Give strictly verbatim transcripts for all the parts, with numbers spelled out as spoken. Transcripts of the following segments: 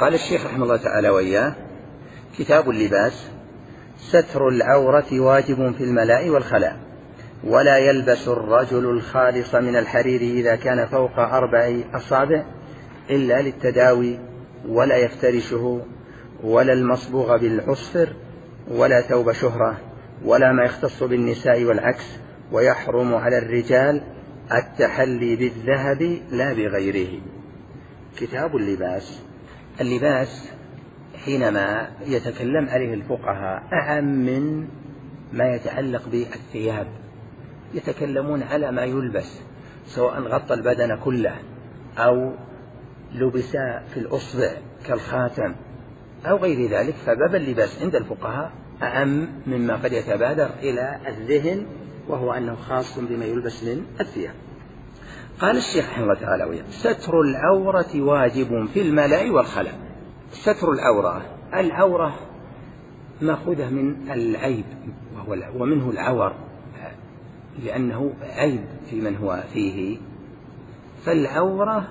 قال الشيخ رحمه الله تعالى وإياه: كتاب اللباس: ستر العورة واجب في الملاء والخلاء، ولا يلبس الرجل الخالص من الحرير إذا كان فوق أربع أصابع إلا للتداوي، ولا يفترشه، ولا المصبوغ بالعصفر، ولا ثوب شهرة، ولا ما يختص بالنساء والعكس. ويحرم على الرجال التحلي بالذهب لا بغيره. كتاب اللباس: اللباس حينما يتكلم عليه الفقهاء أعم من ما يتعلق بالثياب، يتكلمون على ما يلبس سواء غطى البدن كله أو لبس في الأصبع كالخاتم أو غير ذلك، فباب اللباس عند الفقهاء أعم مما قد يتبادر إلى الذهن، وهو أنه خاص بما يلبس من الثياب. قال الشيخ رحمه الله تعالى وياه: ستر العورة واجب في الملاء والخلاء. ستر العورة، العورة مأخوذة من العيب، ومنه العور لأنه عيب في من هو فيه، فالعورة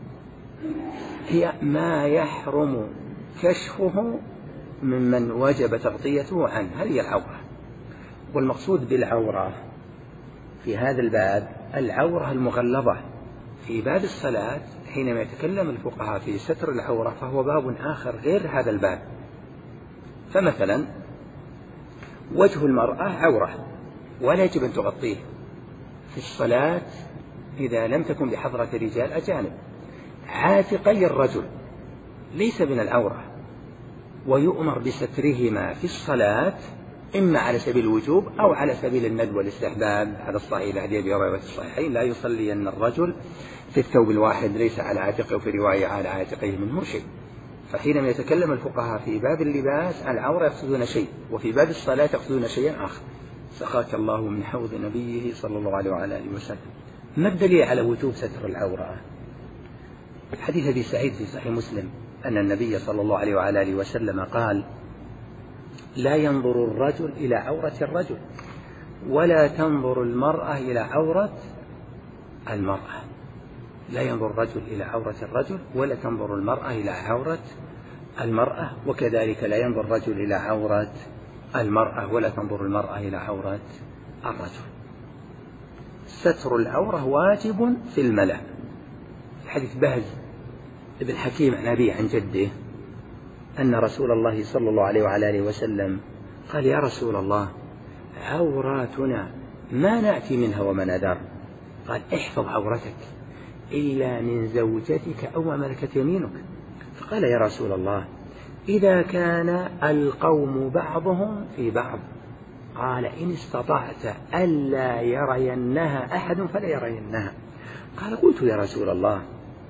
هي ما يحرم كشفه ممن وجب تغطيته عنه، هذه العورة. والمقصود بالعورة في هذا الباب العورة المغلظة. في باب الصلاة حينما يتكلم الفقهاء في ستر العورة فهو باب آخر غير هذا الباب. فمثلا وجه المرأة عورة ولا يجب أن تغطيه في الصلاة إذا لم تكن بحضرة رجال أجانب. عاتقي الرجل ليس من العورة، ويؤمر بسترهما في الصلاة إما على سبيل الوجوب أو على سبيل الندب والاستحباب. هذا الصحيح لحديث أبي هريرة الصحيحين: لا يصلي أن الرجل في الثوب الواحد ليس على عاتقه، وفي رواية على عاتقه منه شيء. فحينما يتكلم الفقهاء في باب اللباس العورة يقصدون شيء، وفي باب الصلاة يقصدون شيئا آخر. سخاك الله من حوض نبيه صلى الله عليه وعلى آله وسلم. ما الدليل على وجوب ستر العورة؟ حديث أبي سعيد في صحيح مسلم أن النبي صلى الله عليه وعلى آله وسلم قال: لا ينظر الرجل إلى عورة الرجل، ولا تنظر المرأة إلى عورة المرأة. لا ينظر الرجل إلى عورة الرجل، ولا تنظر المرأة إلى عورة المرأة، وكذلك لا ينظر الرجل إلى عورة المرأة، ولا تنظر المرأة إلى عورة الرجل. ستر العورة واجب في الملاء. حديث بهز ابن حكيم عن أبيه عن جده أن رسول الله صلى الله عليه وعلى آله وسلم قال: يا رسول الله، عوراتنا ما نأتي منها وما ندر. قال: احفظ عورتك إلا من زوجتك أو ما ملكت يمينك. فقال: يا رسول الله، إذا كان القوم بعضهم في بعض. قال: إن استطعت ألا يرينها أحد فلا يرينها. قال: قلت يا رسول الله،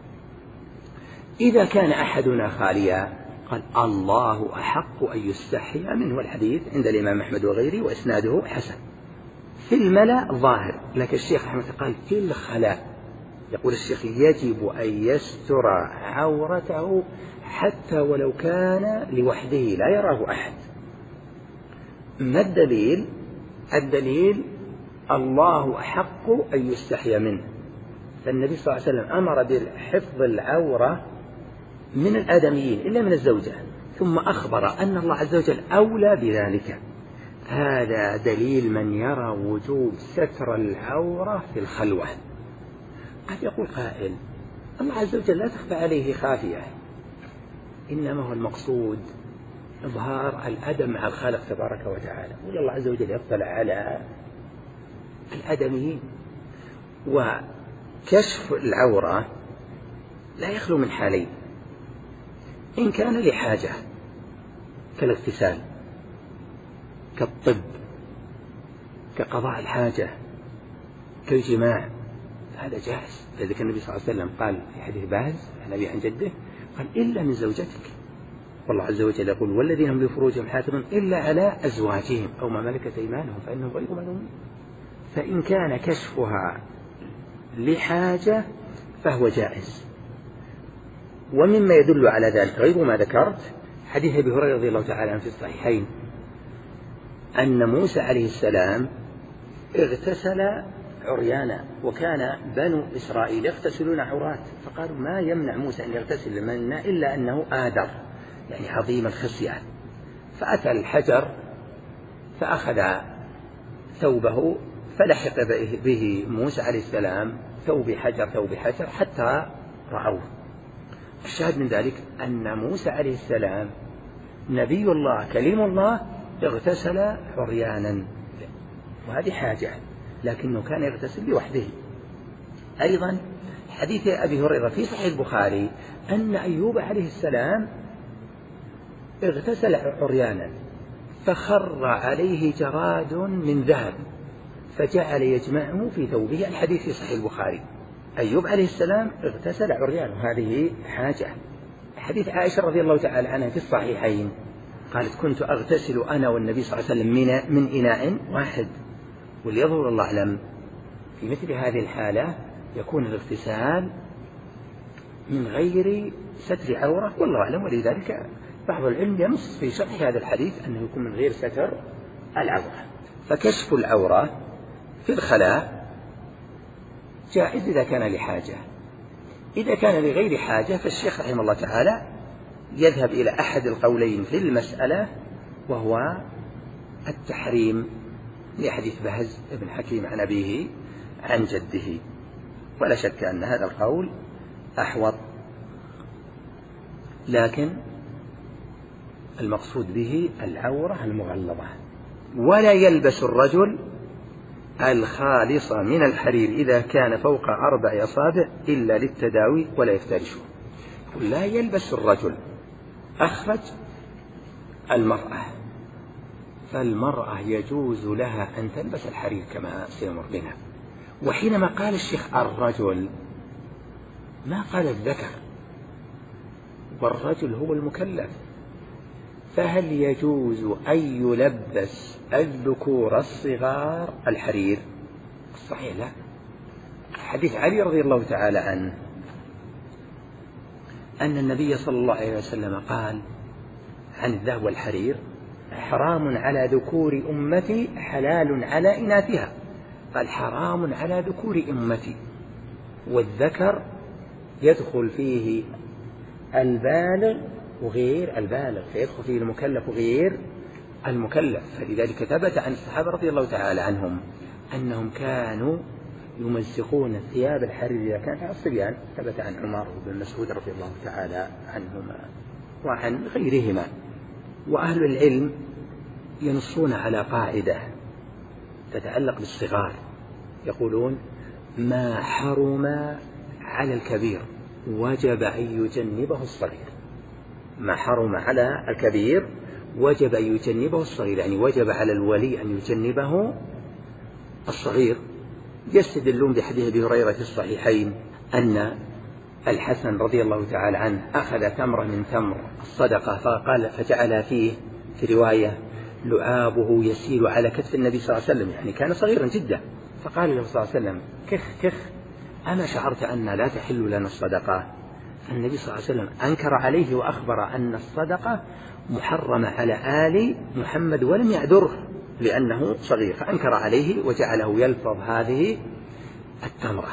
إذا كان أحدنا خاليا. قال: الله أحق أن يستحي منه. والحديث عند الإمام أحمد وغيره وإسناده حسن. في الملأ ظاهر، لكن الشيخ أحمد قال في الخلاء. يقول الشيخ: يجب أن يستر عورته حتى ولو كان لوحده لا يراه أحد. ما الدليل؟ الدليل: الله أحق أن يستحي منه. فالنبي صلى الله عليه وسلم أمر بحفظ العورة من الآدميين إلا من الزوجة، ثم أخبر أن الله عز وجل أولى بذلك. هذا دليل من يرى وجوب ستر العورة في الخلوة. قد يقول قائل: الله عز وجل لا تخفى عليه خافية، إنما هو المقصود إظهار الأدب مع الخالق تبارك وتعالى، والله عز وجل يطلع على الآدميين. وكشف العورة لا يخلو من حالين: إن كان لحاجة كالاغتسال، كالطب، كقضاء الحاجة، كالجماع، هذا جائز. لذلك النبي صلى الله عليه وسلم قال في حديث باز عن أبي عن جده قال: إلا من زوجتك. والله عز وجل يقول: والذين هم لفروجهم حافظون إلا على أزواجهم أو ما ملكت أيمانهم فإنهم غير ملومين. فإن كان كشفها لحاجة فهو جائز. ومما يدل على ذلك غير ما ذكرت حديث أبي هريرة رضي الله تعالى عنه في الصحيحين أن موسى عليه السلام اغتسل عريانا، وكان بنو إسرائيل يغتسلون عورات، فقالوا ما يمنع موسى أن يغتسل منا إلا أنه آدر يعني عظيم الخصية. فأتى الحجر فأخذ ثوبه فلحق به موسى عليه السلام، ثوب حجر ثوب حجر حتى رأوه. الشاهد من ذلك أن موسى عليه السلام نبي الله كليم الله اغتسل عريانا، وهذه حاجة، لكنه كان يغتسل لوحده. أيضا حديث أبي هريرة في صحيح البخاري أن أيوب عليه السلام اغتسل عريانا فخر عليه جراد من ذهب فجعل يجمعه في ثوبه. الحديث في صحيح البخاري، أيوب عليه السلام اغتسل عريان، وهذه حاجة. حديث عائشة رضي الله تعالى عنها في الصحيحين قالت كنت أغتسل أنا والنبي صلى الله عليه وسلم من, من إناء واحد. وليظهر الله أعلم في مثل هذه الحالة يكون الاغتسال من غير ستر عورة، والله أعلم. ولذلك بعض العلم ينص في شرح هذا الحديث أنه يكون من غير ستر العورة. فكشف العورة في الخلاء جائز إذا كان لحاجة. إذا كان لغير حاجة فالشيخ رحمه الله تعالى يذهب إلى أحد القولين في المسألة، وهو التحريم لحديث بهز بن حكيم عن أبيه عن جده، ولا شك أن هذا القول أحوط، لكن المقصود به العورة المغلظة. ولا يلبس الرجل الخالص من الحرير إذا كان فوق أربع أصابع إلا للتداوي ولا يفترشه. لا يلبس الرجل، أخرج المرأة، فالمرأة يجوز لها أن تلبس الحرير كما سيمر بنا. وحينما قال الشيخ الرجل ما قال الذكر، والرجل هو المكلف، فهل يجوز أن يلبس الذكور الصغار الحرير؟ الصحيح لا. حديث علي رضي الله تعالى عنه أن النبي صلى الله عليه وسلم قال عن الذهب والحرير حرام على ذكور أمتي حلال على إناثها. قال حرام على ذكور أمتي، والذكر يدخل فيه البالغ وغير البالغ، فيدخل فيه المكلف وغير المكلف. فلذلك ثبت عن الصحابة رضي الله تعالى عنهم أنهم كانوا يمزقون الثياب الحرير إذا كانت على الصبيان. ثبت عن عمر بن مسعود رضي الله تعالى عنهما وعن غيرهما. وأهل العلم ينصون على قاعدة تتعلق بالصغار، يقولون ما حرم على الكبير وجب أن يجنبه الصغير. ما حرم على الكبير وجب أن يجنبه الصغير، يعني وجب على الولي أن يجنبه الصغير. يستدلون بحديث أبي هريرة في الصحيحين أن الحسن رضي الله تعالى عنه أخذ تمرة من تمر الصدقة فقال فجعلها فيه، في رواية لعابه يسيل على كتف النبي صلى الله عليه وسلم، يعني كان صغيرا جدا. فقال له صلى الله عليه وسلم كخ كخ أما شعرت أن لا تحل لنا الصدقة؟ النبي صلى الله عليه وسلم أنكر عليه وأخبر أن الصدقة محرمة على آل محمد ولم يعذره لأنه صغير، فأنكر عليه وجعله يلفظ هذه التمرة.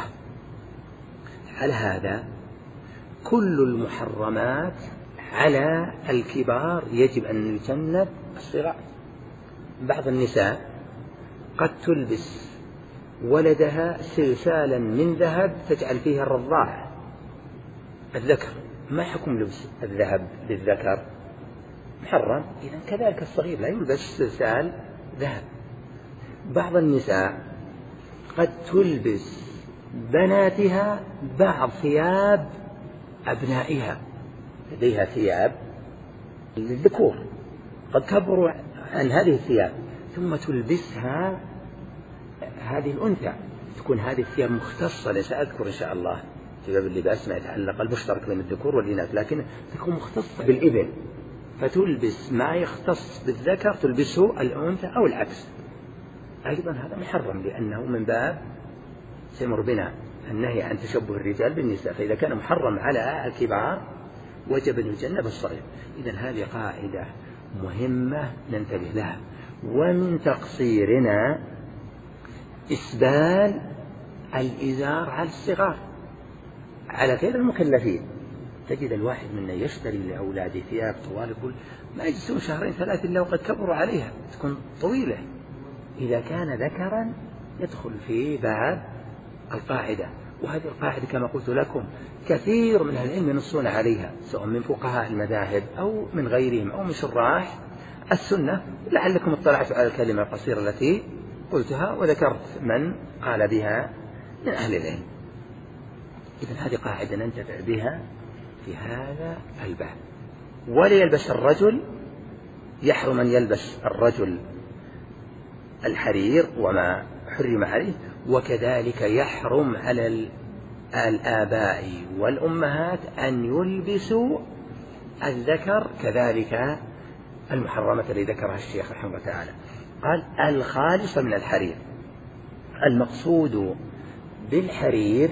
على هذا كل المحرمات على الكبار يجب أن يجنب الصغار. بعض النساء قد تلبس ولدها سلسالا من ذهب تجعل فيها الرضاع الذكر، ما حكم لبس الذهب للذكر؟ محرم. إذن كذلك الصغير لا يلبس سلسال ذهب. بعض النساء قد تلبس بناتها بعض ثياب أبنائها، لديها ثياب للذكور قد كبروا عن هذه الثياب ثم تلبسها هذه الأنثى، تكون هذه الثياب مختصة. سأذكر إن شاء الله في باب اللباس ما يتعلق المشترك بين الذكور والإناث، لكن تكون مختصة بالإبل، فتلبس ما يختص بالذكر تلبسه الأنثى أو العكس. أيضا هذا محرم لأنه من باب سيمر بنا النهي عن تشبه الرجال بالنساء، فإذا كان محرم على الكبار وجب أن يجنب الصغير. إذن هذه قاعدة مهمة ننتبه لها. ومن تقصيرنا إسبال الإزار على الصغار على غير المكلفين. تجد الواحد منا يشتري لأولاده ثياب طوال، يقول ما يجلسون شهرين ثلاث إلا وقد كبروا عليها، تكون طويلة. إذا كان ذكرا يدخل في باب القاعدة، وهذه القاعدة كما قلت لكم كثير من أهل العلم ينصون عليها، سواء من فقهاء المذاهب أو من غيرهم أو من شراح السنة. لعلكم اطلعتوا على الكلمة القصيرة التي قلتها وذكرت من قال بها من أهل العلم. إذن هذه قاعدة ننتفع بها في هذا الباب. ولا يلبس الرجل، يحرم أن يلبس الرجل الحرير وما حرم عليه، وكذلك يحرم على الآباء والأمهات أن يلبسوا الذكر كذلك المحرمة التي ذكرها الشيخ رحمه الله تعالى. قال الخالص من الحرير. المقصود بالحرير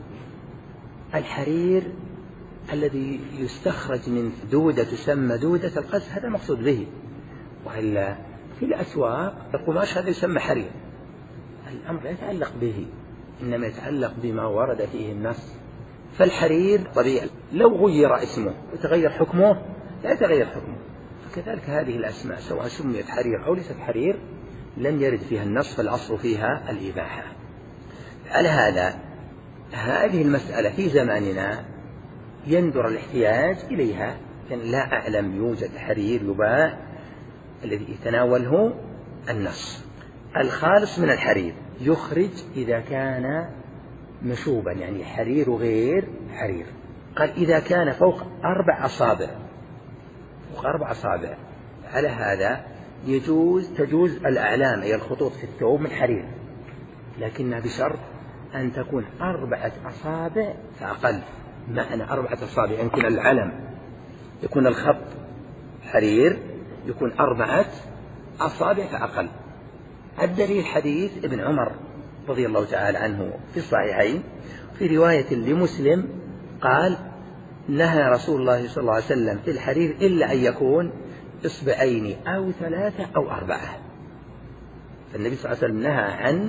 الحرير الذي يستخرج من دودة تسمى دودة القز، هذا المقصود به. وإلا في الأسواق القماش هذا يسمى حرير، الأمر لا يتعلق به، إنما يتعلق بما ورد فيه النص. فالحرير طبيعي لو غير اسمه وتغير حكمه لا يتغير حكمه، فكذلك هذه الأسماء سواء سميت حرير أو ليست حرير لم يرد فيها النص، فالأصل فيها الإباحة. على هذا هذه المسألة في زماننا يندر الاحتياج إليها، لأن لا أعلم يوجد حرير يباع الذي يتناوله النص. الخالص من الحرير يخرج إذا كان مشوبا، يعني حرير غير حرير. قال إذا كان فوق أربع أصابع، فوق أربع أصابع على هذا يجوز تجوز الأعلام أي الخطوط في الثوب من حرير، لكنها بشرط أن تكون أربعة أصابع فأقل. معنى أربعة أصابع يمكن العلم يكون الخط حرير، يكون أربعة أصابع فأقل. الدليل حديث ابن عمر رضي الله تعالى عنه في الصحيحين في رواية لمسلم قال نهى رسول الله صلى الله عليه وسلم في الحرير إلا أن يكون إصبعين أو ثلاثة أو أربعة. فالنبي صلى الله عليه وسلم نهى عن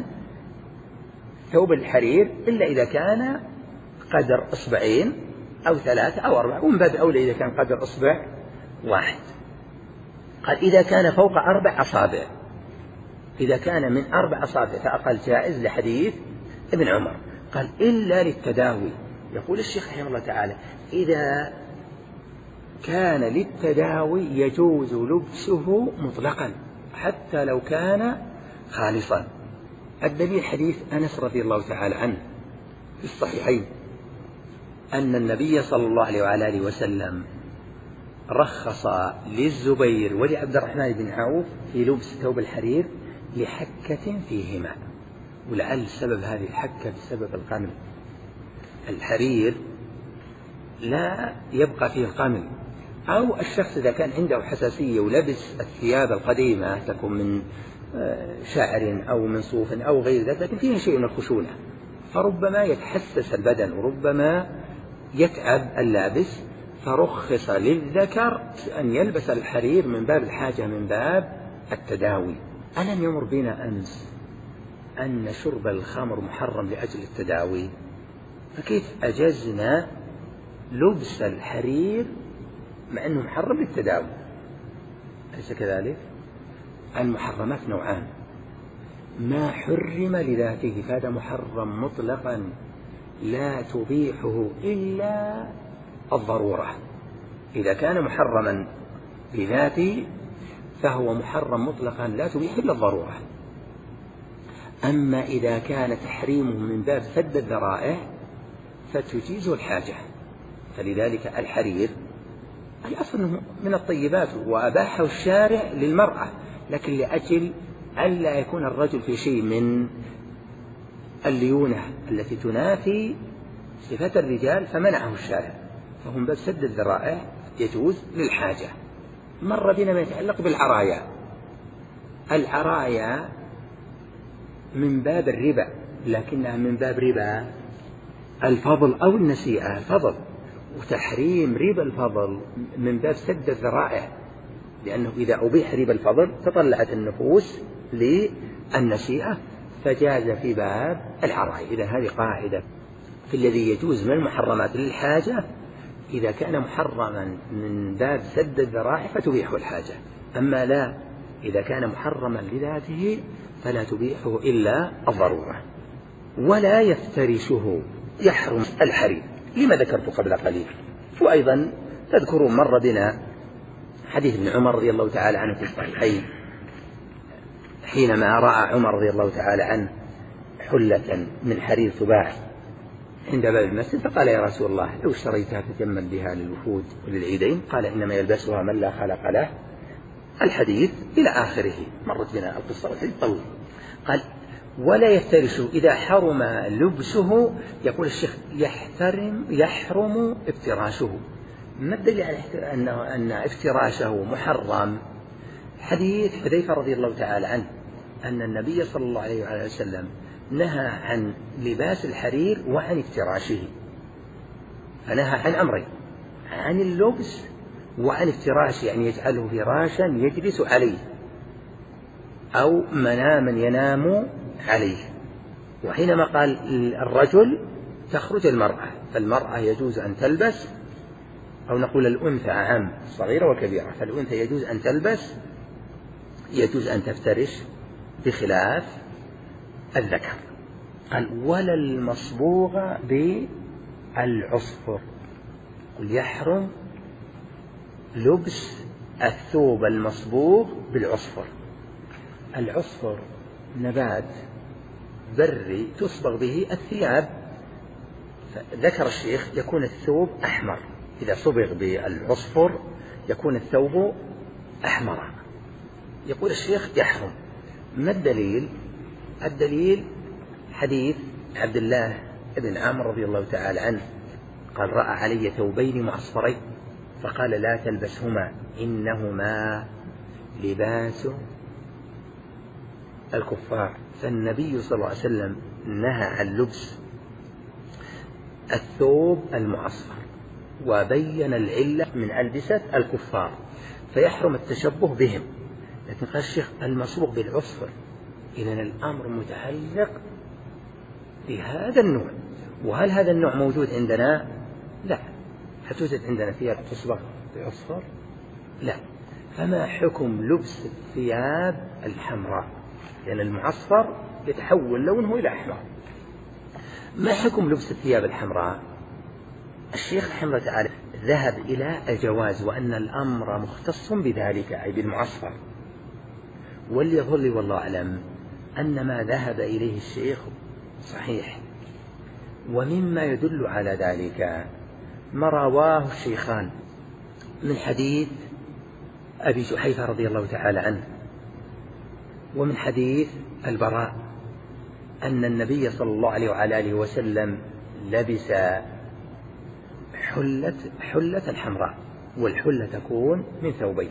ثوب الحرير إلا إذا كان قدر إصبعين أو ثلاثة أو أربعة، ومن باب أولى إذا كان قدر إصبع واحد. قال إذا كان فوق أربع أصابع، إذا كان من أربع أصابع فأقل جائز لحديث ابن عمر. قال إلا للتداوي. يقول الشيخ رحمه الله تعالى إذا كان للتداوي يجوز لبسه مطلقا حتى لو كان خالصا. الدليل حديث أنس رضي الله تعالى عنه في الصحيحين أن النبي صلى الله عليه وعلى آله وسلم رخص للزبير ولعبد الرحمن بن عوف في لبس ثوب الحرير لحكة فيهما، ولعل سبب هذه الحكة بسبب القمل. الحرير لا يبقى فيه القمل، أو الشخص إذا كان عنده حساسية ولبس الثياب القديمة تكون من شعر أو من صوف أو غير ذلك لكن فيها شيء من الخشونة، فربما يتحسس البدن وربما يتعب اللابس، فرخص للذكر أن يلبس الحرير من باب الحاجة من باب التداوي. ألم يمر بنا أمس أن شرب الخمر محرم لأجل التداوي، فكيف أجزنا لبس الحرير مع أنه محرم للتداوي؟ أليس كذلك؟ المحرمات نوعان، ما حرم لذاته فهذا محرم مطلقا لا تبيحه إلا الضرورة. إذا كان محرما لذاته فهو محرم مطلقا لا تبيح إلا الضرورة. أما إذا كان تحريمه من باب سد الذرائع فتجيز الحاجة. فلذلك الحرير الأصل من الطيبات وأباحه الشارع للمرأة، لكن لأجل ألا يكون الرجل في شيء من الليونة التي تنافي صفة الرجال فمنعه الشارع، فهم باب سد الذرائع يجوز للحاجة. مر بنا ما يتعلق بالعرايا. العرايا من باب الربا لكنها من باب ربا الفضل أو النسيئة. الفضل وتحريم ربا الفضل من باب سد الذرائع، لأنه إذا أبيح ربا الفضل تطلعت النفوس للنسيئة فجاز في باب العرايا. إذا هذه قاعدة في الذي يجوز من المحرمات للحاجة، إذا كان محرما من باب سد الذرائع فتبيحه الحاجة، أما لا إذا كان محرما لذاته فلا تبيحه إلا الضرورة. ولا يفترشه، يحرم الحرير لما ذكرت قبل قليل. وأيضا تذكرون مر بنا حديث ابن عمر رضي الله تعالى عنه في الصحيحين حينما رأى عمر رضي الله تعالى عنه حلة من حرير تباع عند باب المسجد، فقال يا رسول الله لو اشتريتها تجمل بها للوفود وللعيدين، قال إنما يلبسها من لا خلق له، الحديث إلى آخره. مرت بنا القصة والحديث طويل. قال ولا يفترش، إذا حرم لبسه يقول الشيخ يحترم يحرم افتراشه. ما الدليل على أنه أن افتراشه محرم؟ حديث حذيفة رضي الله تعالى عنه أن النبي صلى الله عليه وسلم نهى عن لباس الحرير وعن افتراشه، فنهى عن أمرين: عن اللبس وعن افتراشه، يعني يجعله فراشا يجلس عليه أو مناما ينام عليه. وحينما قال الرجل تخرج المرأة، فالمرأة يجوز أن تلبس، أو نقول الأنثى عام صغيرة وكبيرة، فالأنثى يجوز أن تلبس يجوز أن تفترش بخلاف الذكر. قال ولا المصبوغ بالعصفر، قل يحرم لبس الثوب المصبوغ بالعصفر. العصفر نبات بري تصبغ به الثياب، ذكر الشيخ يكون الثوب أحمر، إذا صبغ بالعصفر يكون الثوب أحمر. يقول الشيخ يحرم. ما الدليل؟ الدليل حديث عبد الله بن عمرو رضي الله تعالى عنه قال رأى علي ثوبين معصفرين فقال لا تلبسهما إنهما لباس الكفار. فالنبي صلى الله عليه وسلم نهى عن لبس الثوب المعصفر وبين العلة من ألبسة الكفار، فيحرم التشبه بهم. لكن قال الشيخ المصبوغ بالعصفر، إذن الأمر متعلق بهذا النوع. وهل هذا النوع موجود عندنا؟ لا. هل توجد عندنا ثياب تصبغ بعصفر؟ لا. فما حكم لبس الثياب الحمراء؟ لأن يعني المعصفر يتحول لونه إلى أحمر. ما حكم لبس الثياب الحمراء؟ الشيخ رحمه الله تعالى ذهب إلى الجواز وأن الأمر مختص بذلك أي بالمعصفر. واللي يظل لي والله أعلم أن ما ذهب إليه الشيخ صحيح. ومما يدل على ذلك ما رواه الشيخان من حديث أبي جحيفة رضي الله تعالى عنه ومن حديث البراء أن النبي صلى الله عليه وعلى آله وسلم لبس حلة حلة حمراء، والحلة تكون من ثوبين.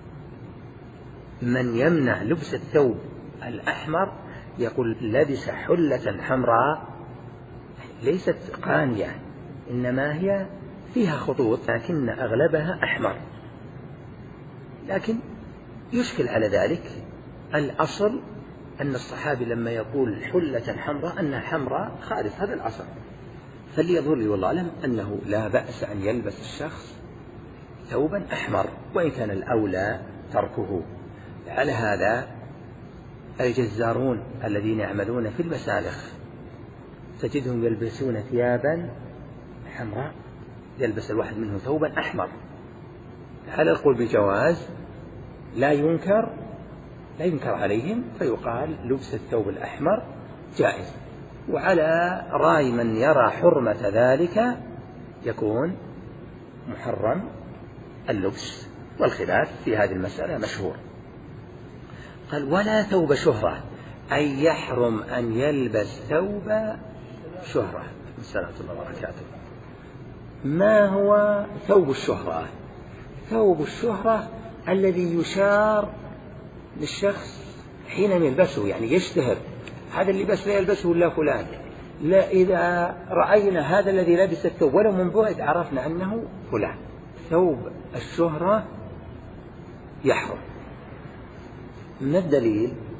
من يمنع لبس الثوب الأحمر يقول لبس حلة حمراء ليست قانية، إنما هي فيها خطوط لكن أغلبها أحمر. لكن يشكل على ذلك الأصل أن الصحابي لما يقول حلة حمراء أنها حمراء خالص، هذا الأصل. فليظهر لي والله أعلم أنه لا بأس أن يلبس الشخص ثوبا أحمر، وإن كان الأولى تركه. على هذا الجزارون الذين يعملون في المسالخ تجدهم يلبسون ثيابا حمراء، يلبس الواحد منهم ثوبا أحمر. على القول بجواز لا ينكر لا ينكر عليهم، فيقال لبس الثوب الأحمر جائز. وعلى رأي من يرى حرمة ذلك يكون محرم اللبس، والخلاف في هذه المسألة مشهور. قال ولا ثوب شهرة، أي يحرم أن يلبس ثوب شهرة. السلام الله وبركاته. ما هو ثوب الشهرة؟ ثوب الشهرة الذي يشار للشخص حين يلبسه، يعني يشتهر هذا اللباس لا يلبسه إلا فلان. لا، إذا رأينا هذا الذي لبس الثوب ولو من بعد عرفنا أنه فلان. ثوب الشهرة يحرم. من الدليل؟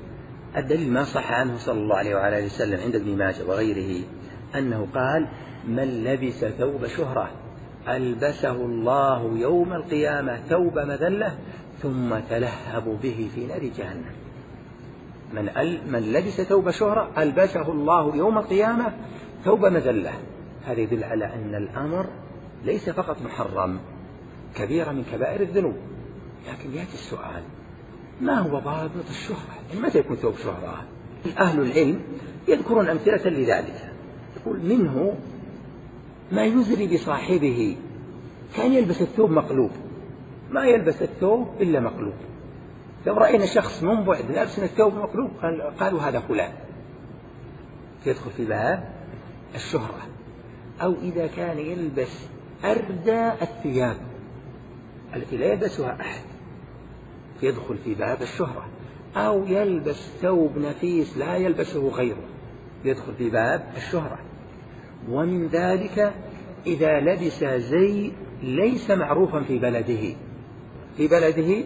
الدليل ما صح عنه صلى الله عليه وعلى آله وسلم عند ابن ماجه وغيره أنه قال: من لبس ثوب شهرة ألبسه الله يوم القيامة ثوب مذلة ثم تلهب به في نار جهنم. من, من لبس ثوب شهرة ألبسه الله يوم القيامة ثوب مذلة. هذا يدل على أن الأمر ليس فقط محرم، كبيرة من كبائر الذنوب. لكن يأتي السؤال: ما هو ضابط الشهرة؟ يعني متى يكون ثوب شهرة؟ أهل العلم يذكرون أمثلة لذلك. يقول: منه ما يزري بصاحبه كان يلبس الثوب مقلوب، ما يلبس الثوب إلا مقلوب. لو رأينا شخص من بعد لابس الثوب مقلوب قالوا هذا فلان، يدخل في باب الشهرة. أو إذا كان يلبس أردى الثياب التي لا يلبسها أحد يدخل في باب الشهرة. أو يلبس ثوب نفيس لا يلبسه غيره يدخل في باب الشهرة. ومن ذلك إذا لبس زي ليس معروفا في بلده. في بلده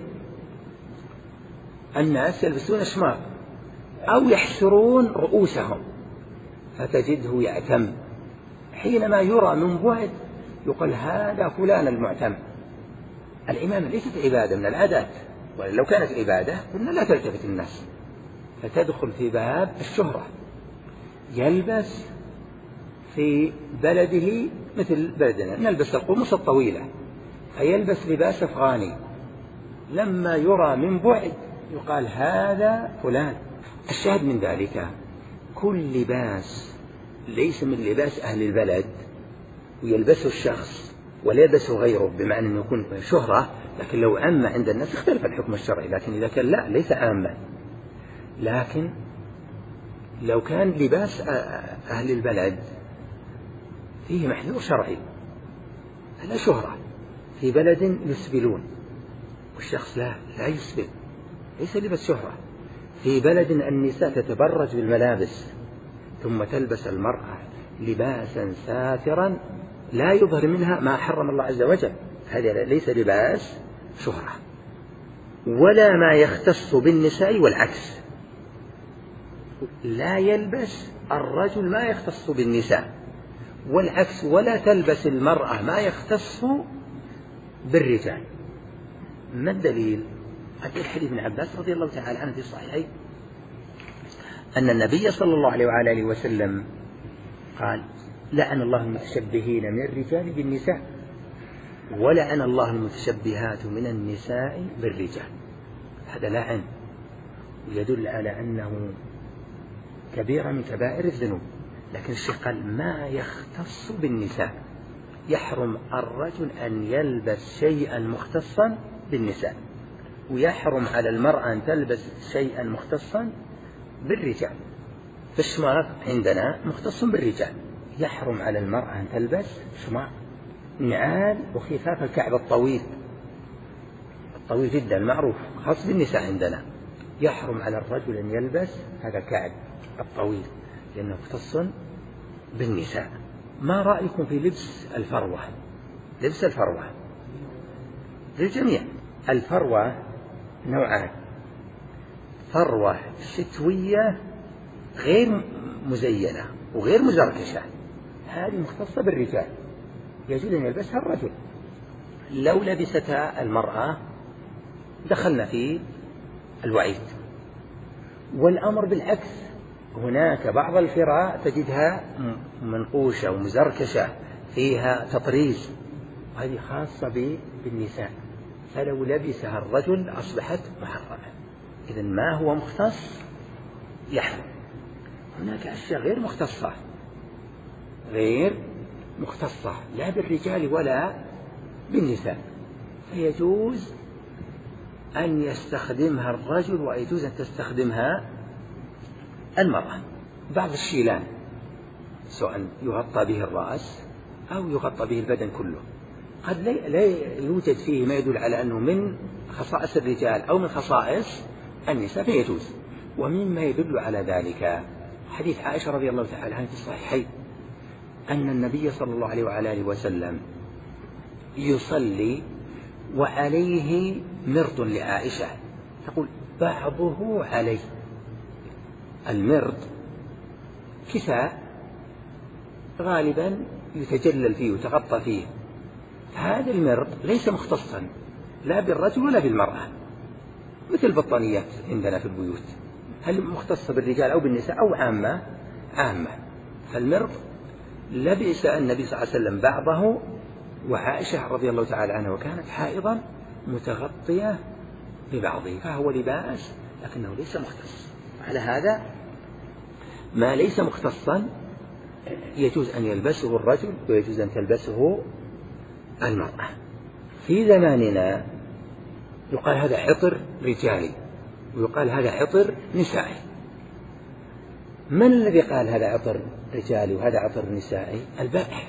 الناس يلبسون شماغ أو يحشرون رؤوسهم فتجده يعتم، حينما يرى من بعد يقال هذا فلان المعتم. العمامة ليست عبادة من العادات، ولو كانت عبادة قلنا لا تلتفت الناس، فتدخل في باب الشهرة. يلبس في بلده مثل بلدنا نلبس القمص الطويلة، فيلبس لباس أفغاني، لما يرى من بعد يقال هذا فلان. الشاهد من ذلك كل لباس ليس من لباس أهل البلد ويلبسه الشخص ولا يلبسه غيره بمعنى أنه يكون شهرة، لكن لو عام عند الناس اختلف الحكم الشرعي. لكن إذا كان لا ليس عاما، لكن لو كان لباس أهل البلد فيه محذور شرعي فلا شهرة. في بلد يسبلون والشخص لا لا يسبل، ليس لبس شهرة. في بلد النساء تتبرج بالملابس ثم تلبس المرأة لباسا ساترا لا يظهر منها ما حرم الله عز وجل، هذا ليس لباس شهرة. ولا ما يختص بالنساء والعكس، لا يلبس الرجل ما يختص بالنساء والعكس، ولا تلبس المرأة ما يختص بالرجال. ما الدليل؟ هذا حديث ابن عباس رضي الله تعالى عنه في الصحيحين أن النبي صلى الله عليه وعلى آله وسلم قال: لعن الله المتشبهين من الرجال بالنساء ولعن الله المتشبهات من النساء بالرجال. هذا لعن ويدل على أنه كبيرة من كبائر الذنوب. لكن الشيخ قال: ما يختص بالنساء، يحرم الرجل أن يلبس شيئا مختصا بالنساء، ويحرم على المرأة أن تلبس شيئا مختصا بالرجال. فالشماغ عندنا مختص بالرجال، يحرم على المرأة أن تلبس شماغ. نعال وخفاف الكعب الطويل الطويل جدا المعروف خاص بالنساء عندنا، يحرم على الرجل أن يلبس هذا الكعب الطويل لأنه مختص بالنساء. ما رأيكم في لبس الفروة؟ لبس الفروة للجميع. الفروة نوعان: فروة شتوية غير مزينة وغير مزركشة، هذه مختصة بالرجال يجوز أن يلبسها الرجل. لو لبستها المرأة دخلنا في الوعيد. والأمر بالعكس، هناك بعض الفراء تجدها منقوشة ومزركشة فيها تطريز، وهذه خاصة بالنساء، فلو لبسها الرجل أصبحت محرمة. إذن ما هو مختص يحرم. هناك أشياء غير مختصة غير مختصة لا بالرجال ولا بالنساء، فيجوز أن يستخدمها الرجل ويجوز أن تستخدمها المرأة. بعض الشيلان سواء يغطى به الرأس أو يغطى به البدن كله، قد لا يوجد فيه ما يدل على أنه من خصائص الرجال أو من خصائص النساء فيجوز. ومما يدل على ذلك حديث عائشة رضي الله تعالى عنها في الصحيحين أن النبي صلى الله عليه وعلى آله وسلم يصلي وعليه مرط لعائشة، تقول بعضه عليه المرط كساء غالبا يتجلل فيه ويتغطى فيه، هذا المرط ليس مختصا لا بالرجل ولا بالمرأة، مثل البطانيات عندنا في البيوت، هل مختصة بالرجال أو بالنساء أو عامة؟ عامة. فالمرط لبس النبي صلى الله عليه وسلم بعضه، وعائشة رضي الله تعالى عنها وكانت حائضا متغطية ببعضه، فهو لباس لكنه ليس مختص. على هذا ما ليس مختصا يجوز أن يلبسه الرجل ويجوز أن تلبسه المرأة. في زماننا يقال هذا عطر رجالي ويقال هذا عطر نسائي. من الذي قال هذا عطر رجالي وهذا عطر نسائي؟ البائع.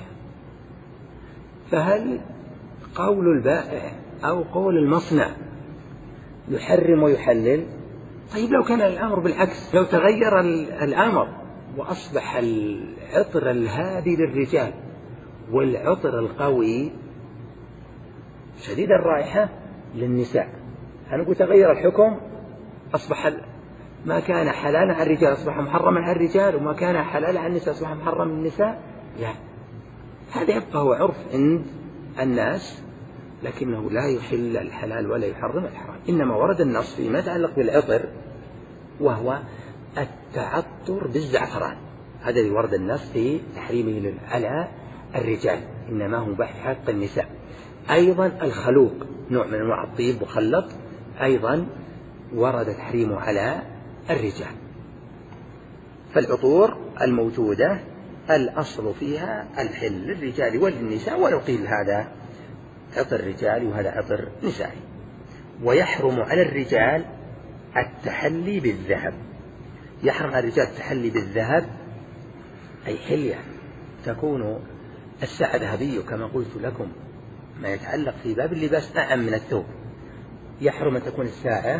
فهل قول البائع أو قول المصنع يحرم ويحلل؟ طيب لو كان الأمر بالعكس، لو تغير الأمر وأصبح العطر الهادي للرجال والعطر القوي شديد الرائحة للنساء، هنقول تغير الحكم، أصبح ما كان حلالا على الرجال أصبح محرما على الرجال، وما كان حلالا على النساء أصبح محرما للنساء؟ لا، هذا يبقى هو عرف عند الناس، لكنه لا يحل الحلال ولا يحرم الحرام. إنما ورد النص فيما يتعلق بالعطر وهو التعطر بالزعفران، هذا اللي ورد النص في تحريمه على الرجال، إنما هو بحث حق النساء. أيضا الخلوق نوع من أنواع الطيب مخلط، أيضا ورد تحريمه على الرجال. فالعطور الموجودة الأصل فيها الحل للرجال وللنساء، ولو قيل هذا عطر رجالي وهذا عطر نسائي. ويحرم على الرجال التحلي بالذهب، يحرم على الرجال التحلي بالذهب أي حلية تكون الساعة ذهبية كما قلت لكم، ما يتعلق في باب اللباس أعم من الثوب. يحرم أن تكون الساعة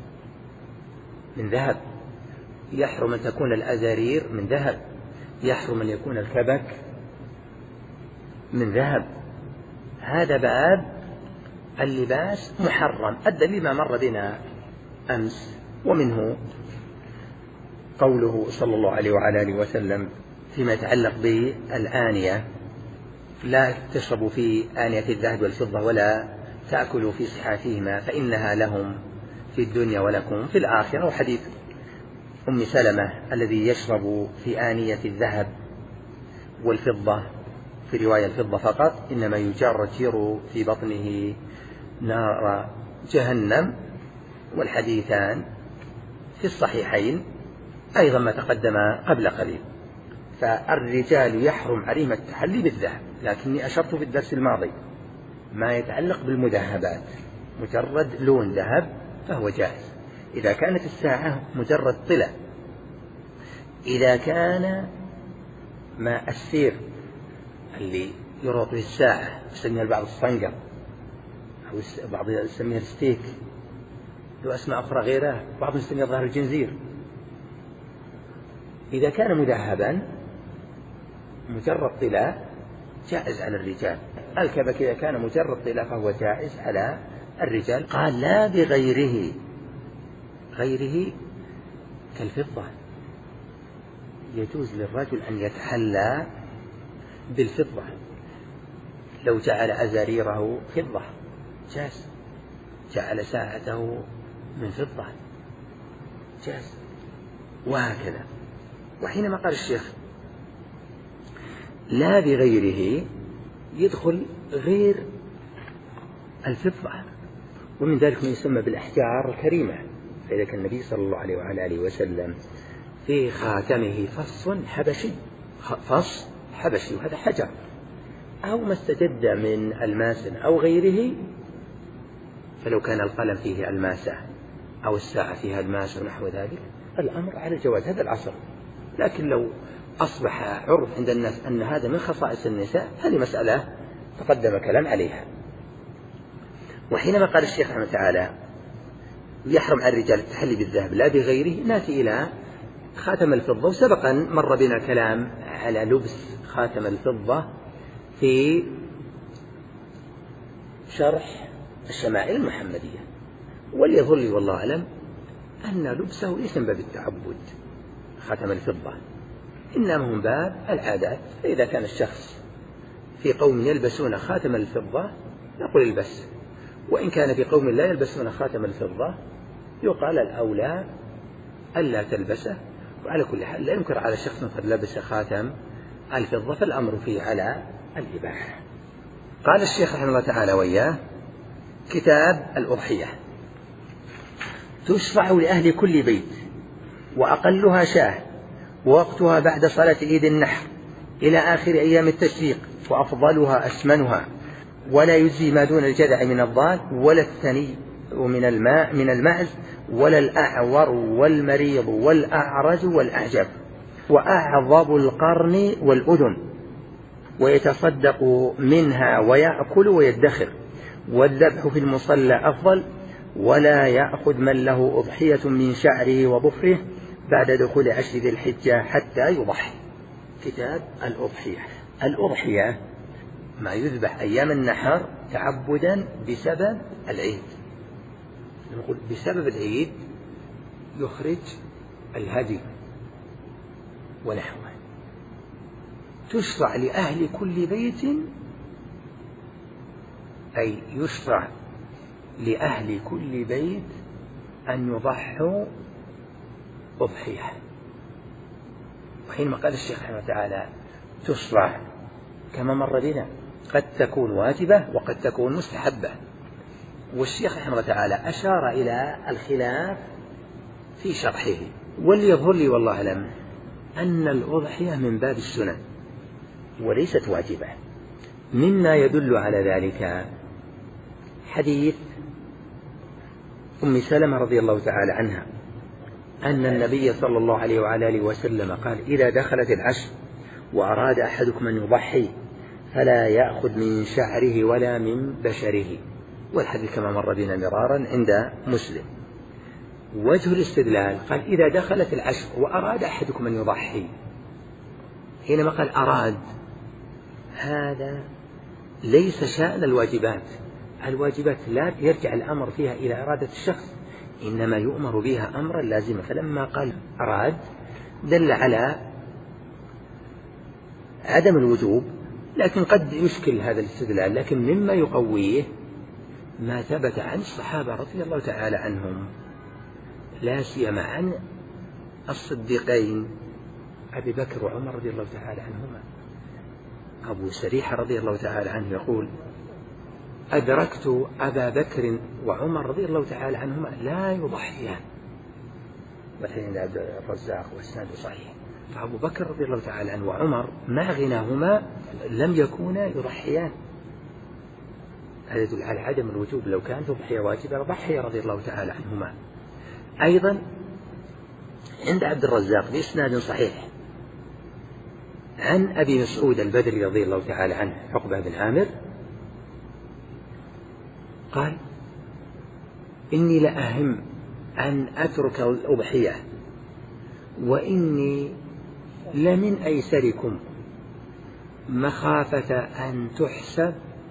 من ذهب، يحرم أن تكون الأزارير من ذهب، يحرم أن يكون الكبك من ذهب. هذا باب اللباس محرم. الدليل ما مر بنا أمس، ومنه قوله صلى الله عليه وعلى آله وسلم فيما يتعلق بالآنية: لا تشربوا في آنية الذهب والفضة ولا تأكلوا في صحافهما فإنها لهم في الدنيا ولكم في الآخرة. وحديث أم سلمة الذي يشرب في آنية الذهب والفضة، في رواية الفضة فقط، إنما يجرجر في بطنه نار جهنم. والحديثان في الصحيحين أيضا ما تقدم قبل قليل. فالرجال يحرم عليهم التحلي بالذهب، لكني أشرت في الدرس الماضي ما يتعلق بالمذهبات، مجرد لون ذهب فهو جائز إذا كانت الساعة مجرد طلع. إذا كان ما السير اللي يربط به الساعة يسميها البعض الصنقر، أو بعض يسميها الستيك، له أسماء أخرى غيرها، بعضهم يسميها ظهر الجنزير، إذا كان مذهبا مجرد طلاء جائز على الرجال. الكبك إذا كان مجرد طلاء فهو جائز على الرجال. قال لا بغيره، غيره كالفضة، يجوز للرجل أن يتحلى بالفضة، لو جعل أزاريره فضة جاز، جعل ساعته من فضة جاز، وهكذا. وحينما قال الشيخ لا بغيره يدخل غير الفضة، ومن ذلك ما يسمى بالأحجار الكريمة. فإذا كان النبي صلى الله عليه وعلى آله وسلم في خاتمه فص حبشي، فص حبشي وهذا حجر، أو ما استجد من ألماس أو غيره، فلو كان القلم فيه ألماسة أو الساعة فيها ألماس ونحو ذلك الأمر على الجواز هذا العصر. لكن لو أصبح عرف عند الناس أن هذا من خصائص النساء هذه مسألة تقدم كلام عليها. وحينما قال الشيخ رحمه تعالى يحرم على الرجال التحلي بالذهب لا بغيره، ناتي إلى خاتم الفضة. وسبقا مر بنا كلام على لبس خاتم الفضة في شرح الشمائل المحمدية، وليظل والله أعلم أن لبسه ليس من باب التعبد، خاتم الفضة، إنما هم باب العادات. فإذا كان الشخص في قوم يلبسون خاتم الفضة نقول البس، وإن كان في قوم لا يلبسون خاتم الفضة يقال الأولى ألا تلبسه. وعلى كل حال لا ينكر على شخص قد لبس خاتم الفضة، فالأمر فيه على الإباحة. قال الشيخ رحمه الله تعالى وإياه: كتاب الأضحية تشرع لأهل كل بيت، وأقلها شاة، ووقتها بعد صلاة عيد النحر إلى آخر أيام التشريق، وأفضلها أسمنها، ولا يجزي ما دون الجذع من الضال ولا الثني من الماء من المعز ولا الأعور والمريض والأعرج والأعجب، وأعظب القرن والأذن، ويتصدق منها ويأكل ويدخر، والذبح في المصلى أفضل، ولا يأخذ من له أضحية من شعره وظفره بعد دخول عشر ذي الحجة حتى يضحي. كتاب الأضحية. الأضحية ما يذبح أيام النحر تعبدا بسبب العيد. نقول بسبب العيد يخرج الهدي ونحوه. تشرع لأهل كل بيت، أي يشرع لأهل كل بيت أن يضحوا أضحية. وحينما قال الشيخ رحمه الله تعالى تشرع كما مر بنا قد تكون واجبة وقد تكون مستحبة، والشيخ رحمه الله تعالى أشار إلى الخلاف في شرحه. وليظهر لي والله أعلم أن الأضحية من باب السنن وليست واجبة. مما يدل على ذلك حديث أم سلمة رضي الله تعالى عنها أن النبي صلى الله عليه وعلى آله وسلم قال: إذا دخلت العشر وأراد أحدكم أن يضحي فلا يأخذ من شعره ولا من بشره. والحديث كما مر بنا مرارا عند مسلم. وجه الاستدلال قال: إذا دخلت العشر وأراد أحدكم أن يضحي. حينما قال أراد، هذا ليس شأن الواجبات. الواجبات لا يرجع الأمر فيها إلى إرادة الشخص، إنما يؤمر بها أمرا لازما. فلما قال أراد دل على عدم الوجوب، لكن قد يشكل هذا الاستدلال. لكن مما يقويه ما ثبت عن الصحابة رضي الله تعالى عنهم، لا سيما عن الصديقين أبي بكر وعمر رضي الله تعالى عنهما. أبو سريحة رضي الله تعالى عنه يقول: أدركت أبا بكر وعمر رضي الله تعالى عنهما لا يضحيان. والحين عند الرزاق والسند صحيح. فأبو بكر رضي الله تعالى عنه وعمر مع غناهما لم يكونا يضحيان. هذا يدل على عدم الوجوب. لو كانت تضحية واجبة ضحي رضي الله تعالى عنهما. أيضا عند عبد الرزاق بإسناد صحيح عن أبي مسعود البدري رضي الله تعالى عنه عقبة بن عامر قال: إني لأهم أن أترك الأضحية، وإني لمن أيسركم مخافة أن تحسب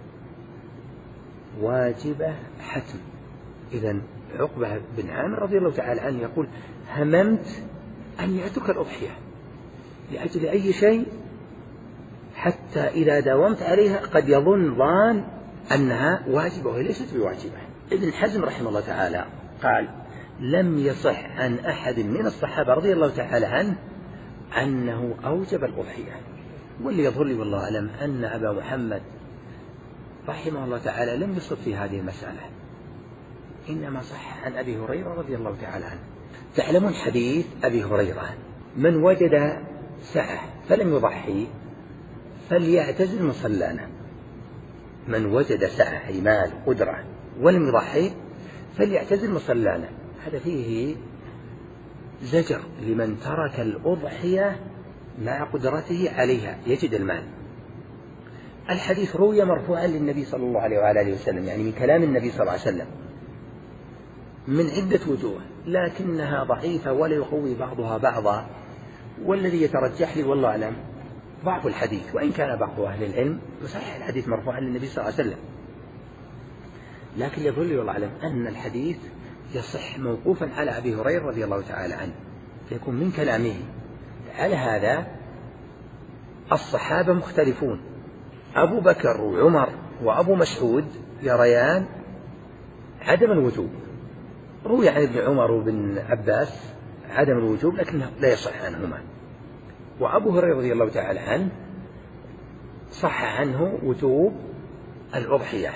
واجبة حتم. إذن عقبة بن عامر رضي الله تعالى عنه يقول: هممت أن أترك الأضحية لأجل أي شيء، حتى إذا داومت عليها قد يظن ظان أنها واجبة وهي ليست بواجبة. ابن حزم رحمه الله تعالى قال: لم يصح عن أحد من الصحابة رضي الله تعالى عنه أنه أوجب الأضحية. واللي يظهر لي والله أعلم أن أبا محمد رحمه الله تعالى لم يصب في هذه المسألة، إنما صح عن أبي هريرة رضي الله تعالى عنه. تعلمون حديث أبي هريرة: من وجد سعة فلم يضحي فليعتزل مصلانا. من وجد سعة أي مال قدرة ولم يضحي فليعتزل مصلانا. هذا فيه زجر لمن ترك الأضحية مع قدرته عليها يجد المال. الحديث روي مرفوعا للنبي صلى الله عليه وآله وسلم، يعني من كلام النبي صلى الله عليه وسلم من عدة وجوه، لكنها ضعيفة ولا يقوي بعضها بعضا. والذي يترجح لي والله أعلم ضعف الحديث، وإن كان بعض أهل العلم يصحح الحديث مرفوعا للنبي صلى الله عليه وسلم، لكن يظل والله أعلم أن الحديث يصح موقوفا على أبي هريرة رضي الله تعالى عنه، فيكون من كلامه على هذا الصحابة مختلفون، أبو بكر وعمر وأبو مسعود يريان عدم الوجوب، روي عن ابن عمر وابن عباس عدم الوجوب لكنه لا يصح عنهما، وأبو هريرة رضي الله تعالى عنه صح عنه وجوب الأضحية،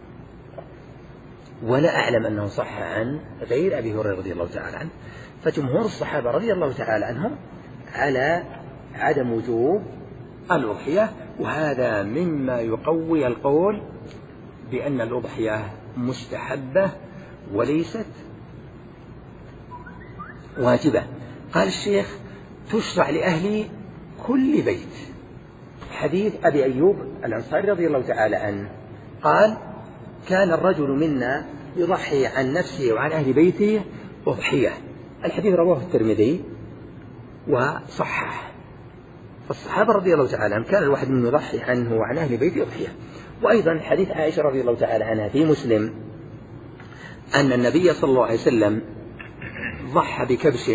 ولا أعلم أنه صح عن غير أبي هريرة رضي الله تعالى عنه. فجمهور الصحابة رضي الله تعالى عنهم على عدم وجوب الأضحية، وهذا مما يقوي القول بأن الأضحية مستحبة وليست واجبة. قال الشيخ: تشرع لأهل كل بيت. حديث أبي أيوب الأنصاري رضي الله تعالى عنه قال: كان الرجل منا يضحي عن نفسه وعن أهل بيته أضحية. الحديث رواه الترمذي وصحح. فالصحابة رضي الله تعالى عنهم كان الواحد منهم يضحي عنه وعن أهل بيته أضحية. وأيضا حديث عائشة رضي الله تعالى عنها في مسلم أن النبي صلى الله عليه وسلم ضحى بكبش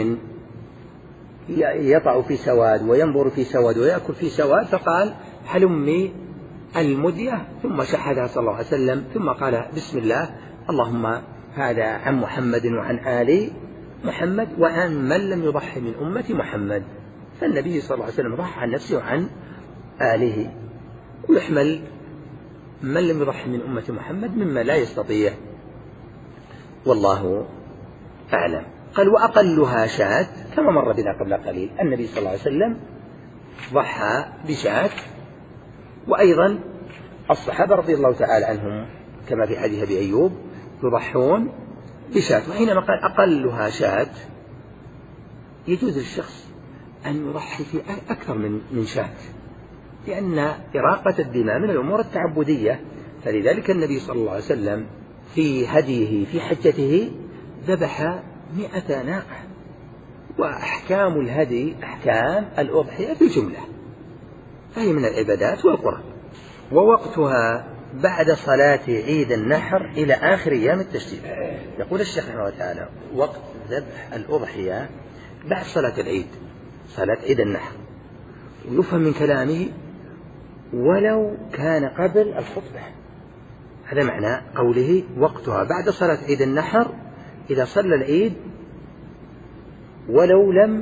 يطع في سواد وينظر في سواد ويأكل في سواد، فقال: هلمي المدية، ثم شحذها صلى الله عليه وسلم، ثم قال: بسم الله، اللهم هذا عن محمد وعن آل محمد وعن من لم يضحي من أمة محمد. فالنبي صلى الله عليه وسلم ضحى عن نفسه وعن آله، ويحمل من لم يضحي من أمة محمد مما لا يستطيع، والله أعلم. قال: وأقلها شاة، كما مر بنا قبل قليل النبي صلى الله عليه وسلم ضحى بشاة، وأيضا الصحابة رضي الله تعالى عنهم كما في حديث أبي أيوب يضحون بشاة. وحينما قال أقلها شاة يجوز للشخص أن يضحي في أكثر من من شاة، لأن إراقة الدماء من الأمور التعبدية، فلذلك النبي صلى الله عليه وسلم في هديه في حجته ذبح مئة ناقة، وأحكام الهدي أحكام الأضحية في الجملة، فهي من العبادات والقرب. ووقتها بعد صلاة عيد النحر إلى آخر أيام التشريق. يقول الشيخ رحمه الله تعالى: وقت ذبح الأضحية بعد صلاة العيد، صلاة عيد النحر. ويفهم من كلامه ولو كان قبل الخطبة، هذا معنى قوله وقتها بعد صلاة عيد النحر إذا صلى العيد ولو لم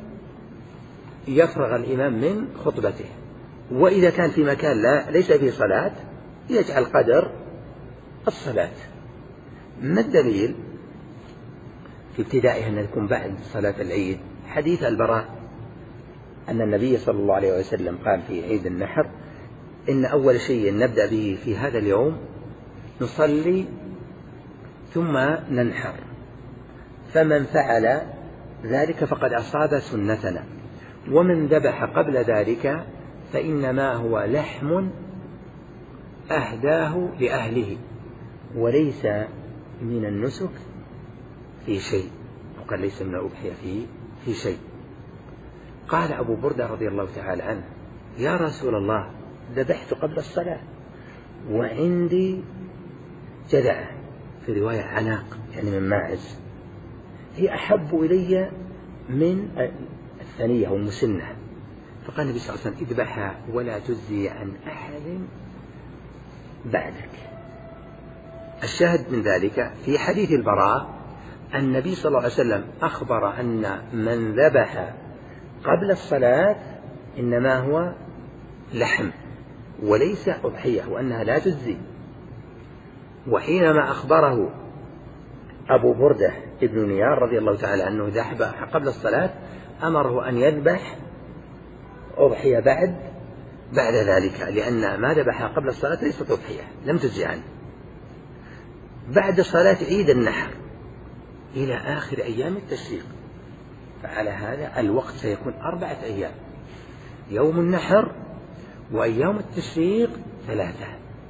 يفرغ الإمام من خطبته. وإذا كان في مكان لا ليس فيه صلاة يجعل قدر الصلاة. ما الدليل في ابتدائها أن يكون بعد صلاة العيد؟ حديث البراء أن النبي صلى الله عليه وسلم قال في عيد النحر: إن أول شيء نبدأ به في هذا اليوم نصلي ثم ننحر، فمن فعل ذلك فقد أصاب سنتنا، ومن ذبح قبل ذلك فإنما هو لحم أهداه لأهله وليس من النسك في شيء، وقال ليس من الأضحية في في شيء. قال أبو بردة رضي الله تعالى عنه: يا رسول الله، ذبحت قبل الصلاة وعندي جذعة، في رواية عناق يعني من ماعز، هي أحب إلي من الثانية والمسنة. فقال النبي صلى الله عليه وسلم: اذبحها ولا تجزي عن أحد بعدك. الشاهد من ذلك في حديث البراء النبي صلى الله عليه وسلم أخبر أن من ذبح قبل الصلاة إنما هو لحم وليس أضحية، وأنها لا تجزي. وحينما أخبره أبو بردة ابن نيار رضي الله تعالى عنه ذبح قبل الصلاة أمره أن يذبح أضحية بعد بعد ذلك، لأن ما ذبح قبل الصلاة ليست أضحية لم تجزي عنه. بعد صلاة عيد النحر إلى آخر أيام التشريق، فعلى هذا الوقت سيكون أربعة أيام: يوم النحر وأيام التشريق ثلاثة.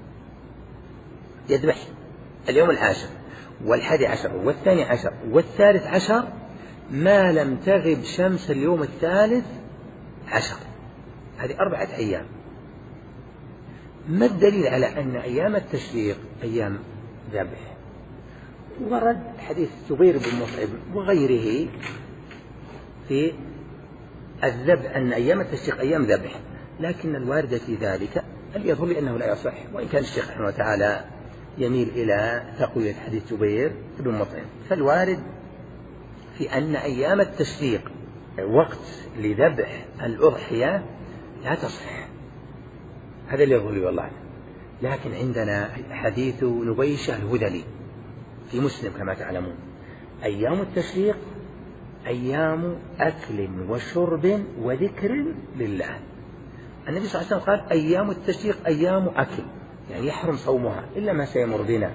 يذبح اليوم العاشر والحادي عشر والثاني عشر والثالث عشر ما لم تغب شمس اليوم الثالث عشر، هذه أربعة أيام. ما الدليل على أن أيام التشريق أيام ذبح؟ ورد حديث جبير بن مطعم وغيره في الذبح أن أيام التشريق أيام ذبح، لكن الوارد في ذلك اللي يظهر لي أنه لا يصح، وإن كان الشيخ رحمه الله تعالى يميل إلى تقوية حديث جبير بن مطعم، فالوارد في أن أيام التشريق وقت لذبح الأضحية لا تصح، هذا اللي يظهر لي والله. لكن عندنا حديث نبيشة الهذلي في مسلم كما تعلمون، أيام التشريق أيام أكل وشرب وذكر لله. النبي صلى الله عليه وسلم قال أيام التشريق أيام أكل، يعني يحرم صومها إلا ما سيمر بنا،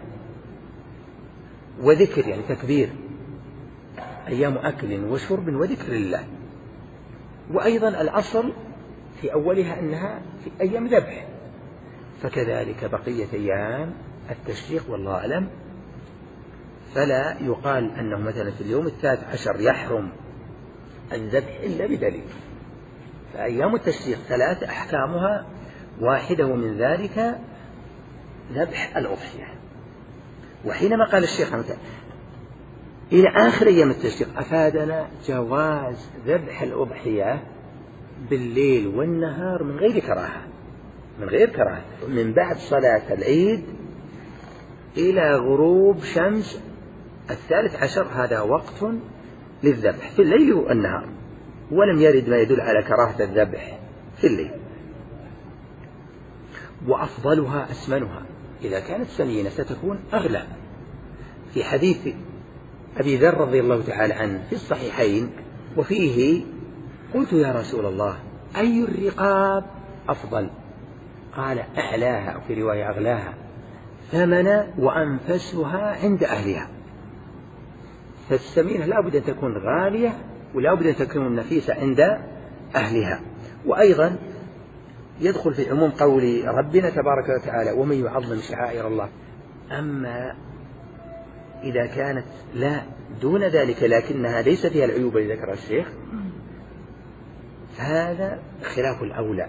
وذكر يعني تكبير، أيام أكل وشرب وذكر لله. وأيضا الأصل في أولها أنها في أيام ذبح، فكذلك بقية أيام التشريق والله أعلم، فلا يقال أنه مثلا في اليوم الثالث عشر يحرم الذبح إلا بدليل. فأيام التشريق ثلاث أحكامها واحدة، ومن ذلك ذبح الأضحية. وحينما قال الشيخ مثلا إلى آخر أيام التشريق أفادنا جواز ذبح الأضحية بالليل والنهار من غير كراهة، من غير كراهة، من بعد صلاة العيد إلى غروب شمس الثالث عشر، هذا وقت للذبح في الليل والنهار، ولم يرد ما يدل على كراهة الذبح في الليل. وأفضلها أسمنها، إذا كانت سمينة ستكون أغلى. في حديث أبي ذر رضي الله تعالى عنه في الصحيحين وفيه قلت يا رسول الله أي الرقاب أفضل؟ قال أعلاها، أو في رواية أغلاها ثمنا وأنفسها عند أهلها. فالسمينة لا بد أن تكون غالية ولا بد أن تكون نفيسة عند أهلها. وأيضا يدخل في عموم قول ربنا تبارك وتعالى ومن يعظم شعائر الله. أما إذا كانت لا دون ذلك لكنها ليس فيها العيوب التي ذكرها الشيخ، هذا خلاف الأولى.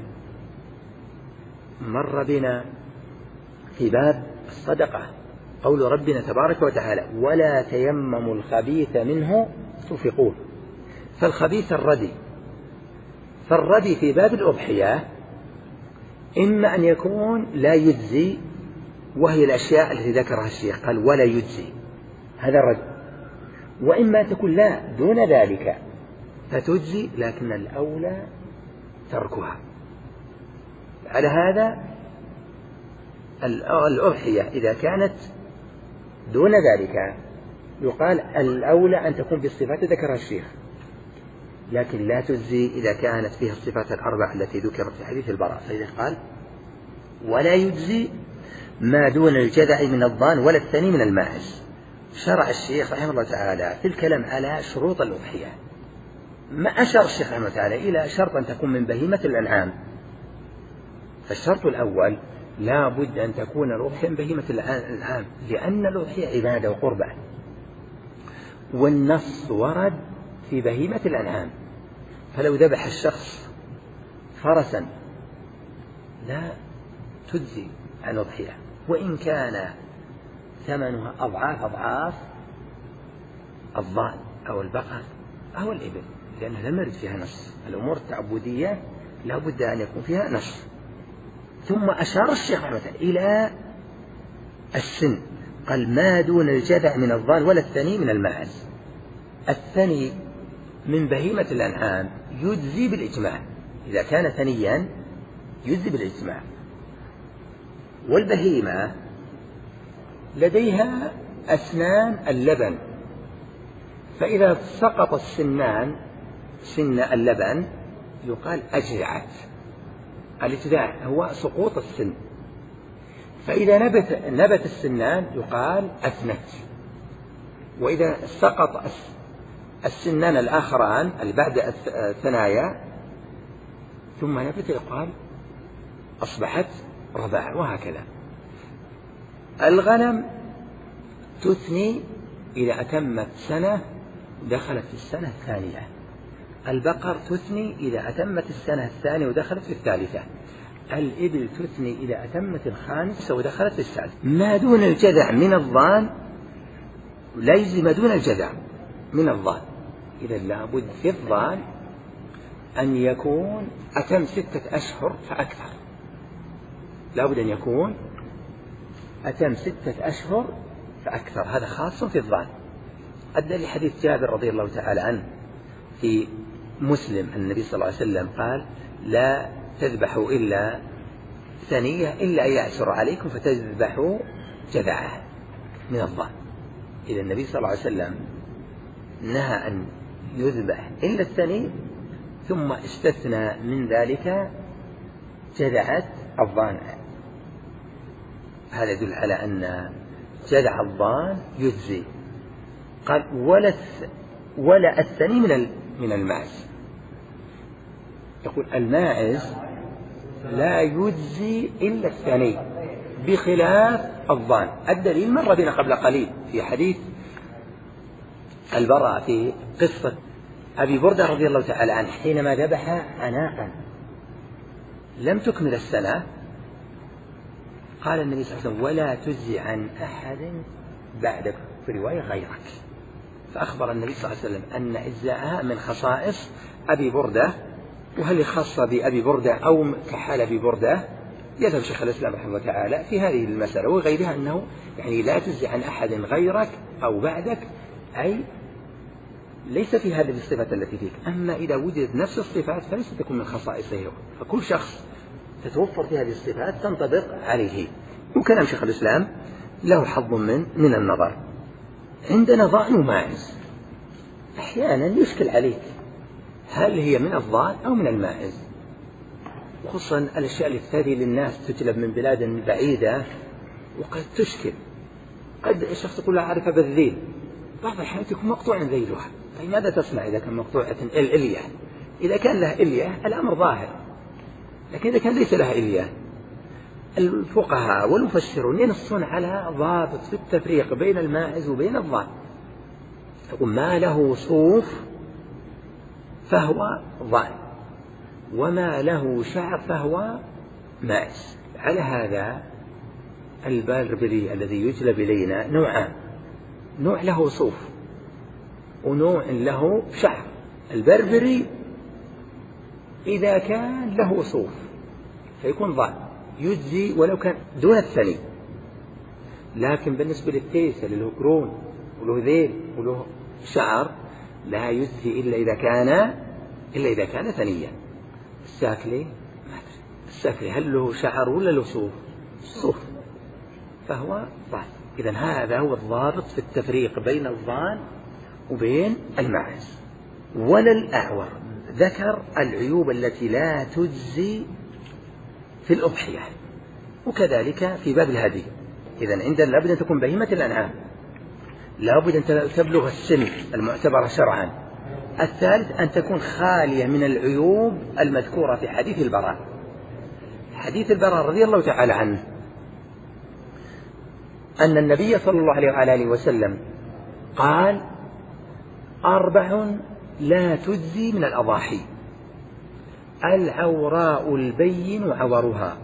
مر بنا في باب الصدقة قول ربنا تبارك وتعالى ولا تيمموا الخبيث منه تنفقون، فالخبيث الردي، فالردي في باب الأضحية إما أن يكون لا يجزي، وهي الأشياء التي ذكرها الشيخ قال ولا يجزي، هذا الردي، وإما تكون لا دون ذلك فتجزي لكن الأولى تركها. على هذا الأضحية إذا كانت دون ذلك يقال الأولى أن تكون بالصفات ذكرها الشيخ، لكن لا تجزي إذا كانت فيها الصفات الأربع التي ذكرت في حديث البراء. فإذا قال ولا يجزي ما دون الجذع من الضان ولا الثني من الماعز. شرع الشيخ رحمه الله تعالى في الكلام على شروط الأضحية، ما أشار الشيخ رحمه الله تعالى إلى شرط أن تكون من بهيمة الأنعام. فالشرط الأول لا بد أن تكون الأضحية من بهيمة الأنعام، لأن الأضحية عبادة وقربة، والنص ورد في بهيمة الأنعام. فلو ذبح الشخص فرسا لا تجزي عن أضحية، وإن كان ثمنها أضعاف أضعاف الضأن أو البقر أو الإبل، لأنها لم يرد فيها نص. الأمور التعبدية لا بد أن يكون فيها نص. ثم أشار الشيخ رحمه الله إلى السن، قال ما دون الجذع من الضان ولا الثني من الماعز. الثني من بهيمة الأنعام يجزي بالإجماع، إذا كان ثنيا يجزي بالإجماع. والبهيمة لديها أسنان اللبن، فإذا سقط السنان سن اللبن يقال أجزعت. الإجزاع هو سقوط السن، فإذا نبت, نبت السنان يقال أثنت. وإذا سقط السنان الآخران اللي بعد الثنايا ثم نبت يقال أصبحت رضاع، وهكذا. الغنم تثني إذا أتمت سنة دخلت في السنة الثانية. البقر تثني إذا أتمت السنة الثانية ودخلت في الثالثة. الإبل تثني إذا أتمت الخامسة ودخلت في السادسة. ما دون الجذع من الضان لا يجزي ما دون الجذع من الضان. إذا لابد في الضان أن يكون أتم ستة أشهر فأكثر، لا بد أن يكون أتم ستة أشهر فأكثر، هذا خاص في الظان. أدى لحديث جابر رضي الله تعالى عنه في مسلم أن النبي صلى الله عليه وسلم قال: لا تذبحوا إلا ثنية إلا أن يعسر عليكم فتذبحوا جذعه من الظان. إذا النبي صلى الله عليه وسلم نهى أن يذبح إلا الثني، ثم استثنى من ذلك جذعة الظان. هذا يدل على أن جذع الظان يجزي. قال: ولا ولا الثني من من الماعز. يقول الماعز لا يجزي إلا الثني بخلاف الظان. الدليل مر بنا قبل قليل في حديث البراء في قصة أبي بردة رضي الله تعالى عنه حينما ذبح عناقا لم تكمل السنة، قال النبي صلى الله عليه وسلم: ولا تجزي عن أحد بعدك، في رواية غيرك. فأخبر النبي صلى الله عليه وسلم أن إجزاءها من خصائص أبي بردة. وهل خاصة بأبي بردة أو كحال أبي بردة؟ يذهب شيخ الإسلام رحمه الله تعالى في هذه المسألة وغيرها أنه يعني لا تجزي عن أحد غيرك أو بعدك، أي ليس في هذه الصفات التي فيك. أما إذا وجدت نفس الصفات فليست تكون من خصائصه، فكل شخص تتوفر في هذه الصفات تنطبق عليه. وكلام شيخ الإسلام له حظ من من النظر. عندنا ظان وماعز، أحيانا يشكل عليك هل هي من الظان أو من الماعز، وخصوصا الأشياء اللي تأتي للناس تجلب من بلاد بعيدة وقد تشكل. قد الشخص يقول لا أعرف بالذيل، بعض الأحيان يكون مقطوعا ذيلها. طيب ماذا تصنع إذا كان مقطوعة الإلية؟ إذا كان له إلية الأمر ظاهر، لكن إذا كان ليس لها إلية الفقهاء والمفسرون ينصون على ضابط في التفريق بين الماعز وبين الظان. يقول ما له صوف فهو ظان، وما له شعر فهو ماعز. على هذا البربري الذي يجلب إلينا نوعان: نوع له صوف ونوع له شعر. البربري إذا كان له صوف فيكون ظان يجزي ولو كان دون الثني، لكن بالنسبة للتيس اللي له قرون وله ذيل وله شعر لا يجزي إلا إذا كان إلا إذا كان ثنيا. الساكلي ما أدري الساكلي هل له شعر ولا له صوف؟ صوف، فهو ظان. إذن هذا هو الضابط في التفريق بين الظان وبين الماعز. ولا الأعور ذكر العيوب التي لا تجزي في الأضحية، وكذلك في باب الهدي. إذن عندنا لابد أن تكون بهيمة الأنعام، لابد أن تبلغ السن المعتبرة شرعا. الثالث أن تكون خالية من العيوب المذكورة في حديث البراء. حديث البراء رضي الله تعالى عنه أن النبي صلى الله عليه وآله وسلم قال: أربع لا تجزي من الأضاحي: العوراء البين عورها،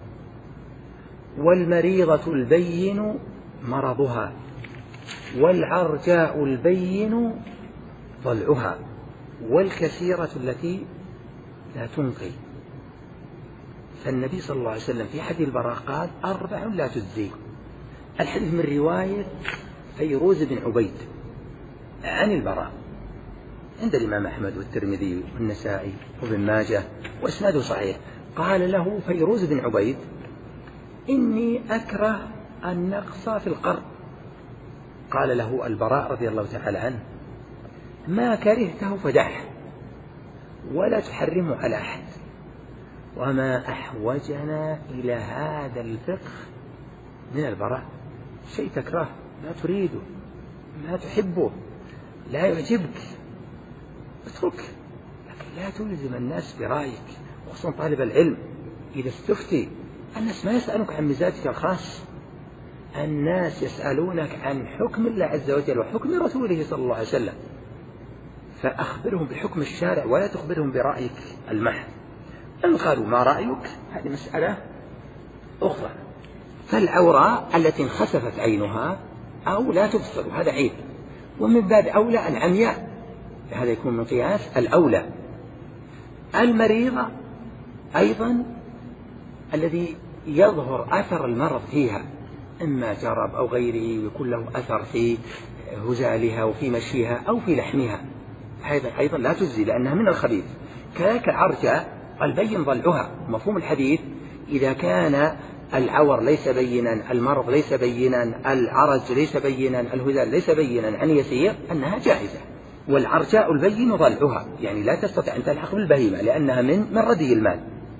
والمريضة البين مرضها، والعرجاء البين ضلعها، والكثيرة التي لا تنقي. فالنبي صلى الله عليه وسلم في حديث البراء قال: أربع لا تجزي. الحديث من رواية فيروز بن عبيد عن البراء عند الإمام أحمد والترمذي والنسائي وابن ماجه وإسناده صحيح. قال له فيروز بن عبيد: إني أكره النقص في القرض. قال له البراء رضي الله تعالى عنه: ما كرهته فدعه ولا تحرمه على أحد، وما أحوجنا إلى هذا الفقه من البراء. شيء تكره لا تريده لا تحبه لا يعجبك اترك، لكن لا تلزم الناس برأيك، وخصوصا طالب العلم. إذا استفتي الناس ما يسألونك عن مزاجك الخاص، الناس يسألونك عن حكم الله عز وجل وحكم رسوله صلى الله عليه وسلم، فأخبرهم بحكم الشارع ولا تخبرهم برأيك المحض. إن قالوا ما رأيك هذه مسألة أخرى. فالعورة التي انخسفت عينها أو لا تبصر هذا عيب، ومن باب أولى العمياء، هذا يكون من قياس الأولى. المريضة أيضا الذي يظهر أثر المرض فيها، إما جرب أو غيره، ويكون له أثر في هزالها وفي مشيها أو في لحمها، هذا أيضا لا تجزي لأنها من الخبيث. كذلك العرجة البين ضلعها، مفهوم الحديث إذا كان العور ليس بينا، المرض ليس بينا، العرج ليس بينا، الهزال ليس بينا عن يسير، أنها جائزة. والعرجاء البين ضلعها، يعني لا تستطيع أن تلحق بالبهيمة لأنها من من ردي المال.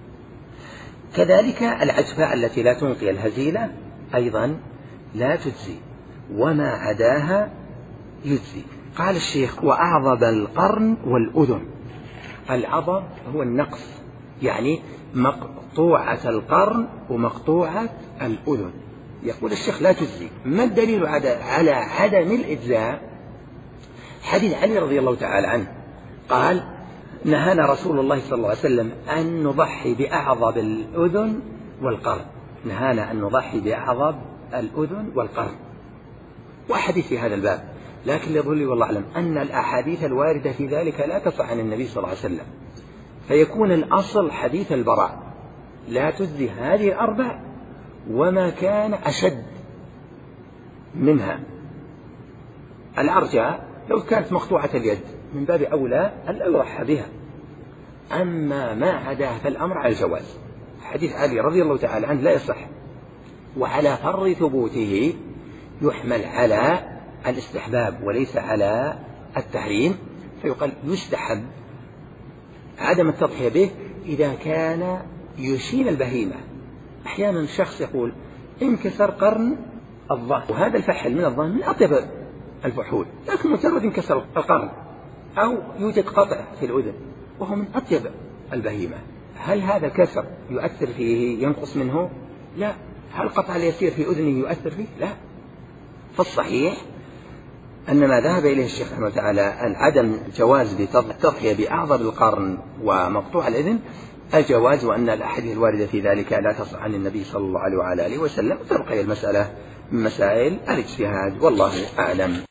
كذلك العجفاء التي لا تنقي الهزيلة أيضا لا تجزي، وما عداها يجزي. قال الشيخ: وأعضب القرن والأذن. العضب هو النقص، يعني مقطوعة القرن ومقطوعة الأذن. يقول الشيخ لا تجزي. ما الدليل على عدم الإجزاء؟ حديث علي رضي الله تعالى عنه قال: نهانا رسول الله صلى الله عليه وسلم أن نضحي بأعضب الأذن والقرن. نهانا أن نضحي بأعضب الأذن والقرن، وأحاديث في هذا الباب. لكن يظل والله أعلم أن الأحاديث الواردة في ذلك لا تصح عن النبي صلى الله عليه وسلم، فيكون الأصل حديث البراء: لا تجزي هذه الأربع وما كان أشد منها. العرجاء لو كانت مقطوعة اليد من باب أولى أن يضحى بها، أما ما عداه فالأمر على الجواز. حديث علي رضي الله تعالى عنه لا يصح، وعلى فرض ثبوته يحمل على الاستحباب وليس على التحريم، فيقال يستحب عدم التضحية به إذا كان يشيل البهيمة. أحيانا الشخص يقول: انكسر قرن الظهر، وهذا الفحل من الظهر من أطيب الفحول، لكن مجرد انكسر القرن أو يوجد قطع في الأذن وهو من أطيب البهيمة، هل هذا كسر يؤثر فيه ينقص منه؟ لا. هل قطع اليسير في أذنه يؤثر فيه؟ لا. فالصحيح أن ما ذهب إليه الشيخ رحمه الله تعالى أن عدم جواز التضحية بأعضب القرن ومقطوع الأذن الجواز، وأن الأحاديث الواردة في ذلك لا تصح عن النبي صلى الله عليه وعلى آله وسلم. تبقى المسألة من مسائل الاجتهاد، والله أعلم.